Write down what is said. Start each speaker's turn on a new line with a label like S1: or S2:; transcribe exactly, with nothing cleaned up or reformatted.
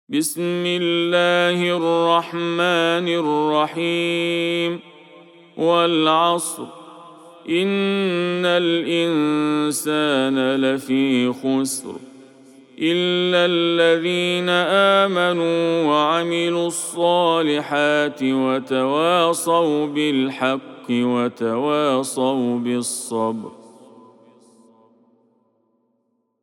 S1: بسم الله الرحمن الرحيم والعصر إن الإنسان لفي خسر إلا الذين آمنوا وعملوا الصالحات وتواصوا بالحق وتواصوا بالصبر.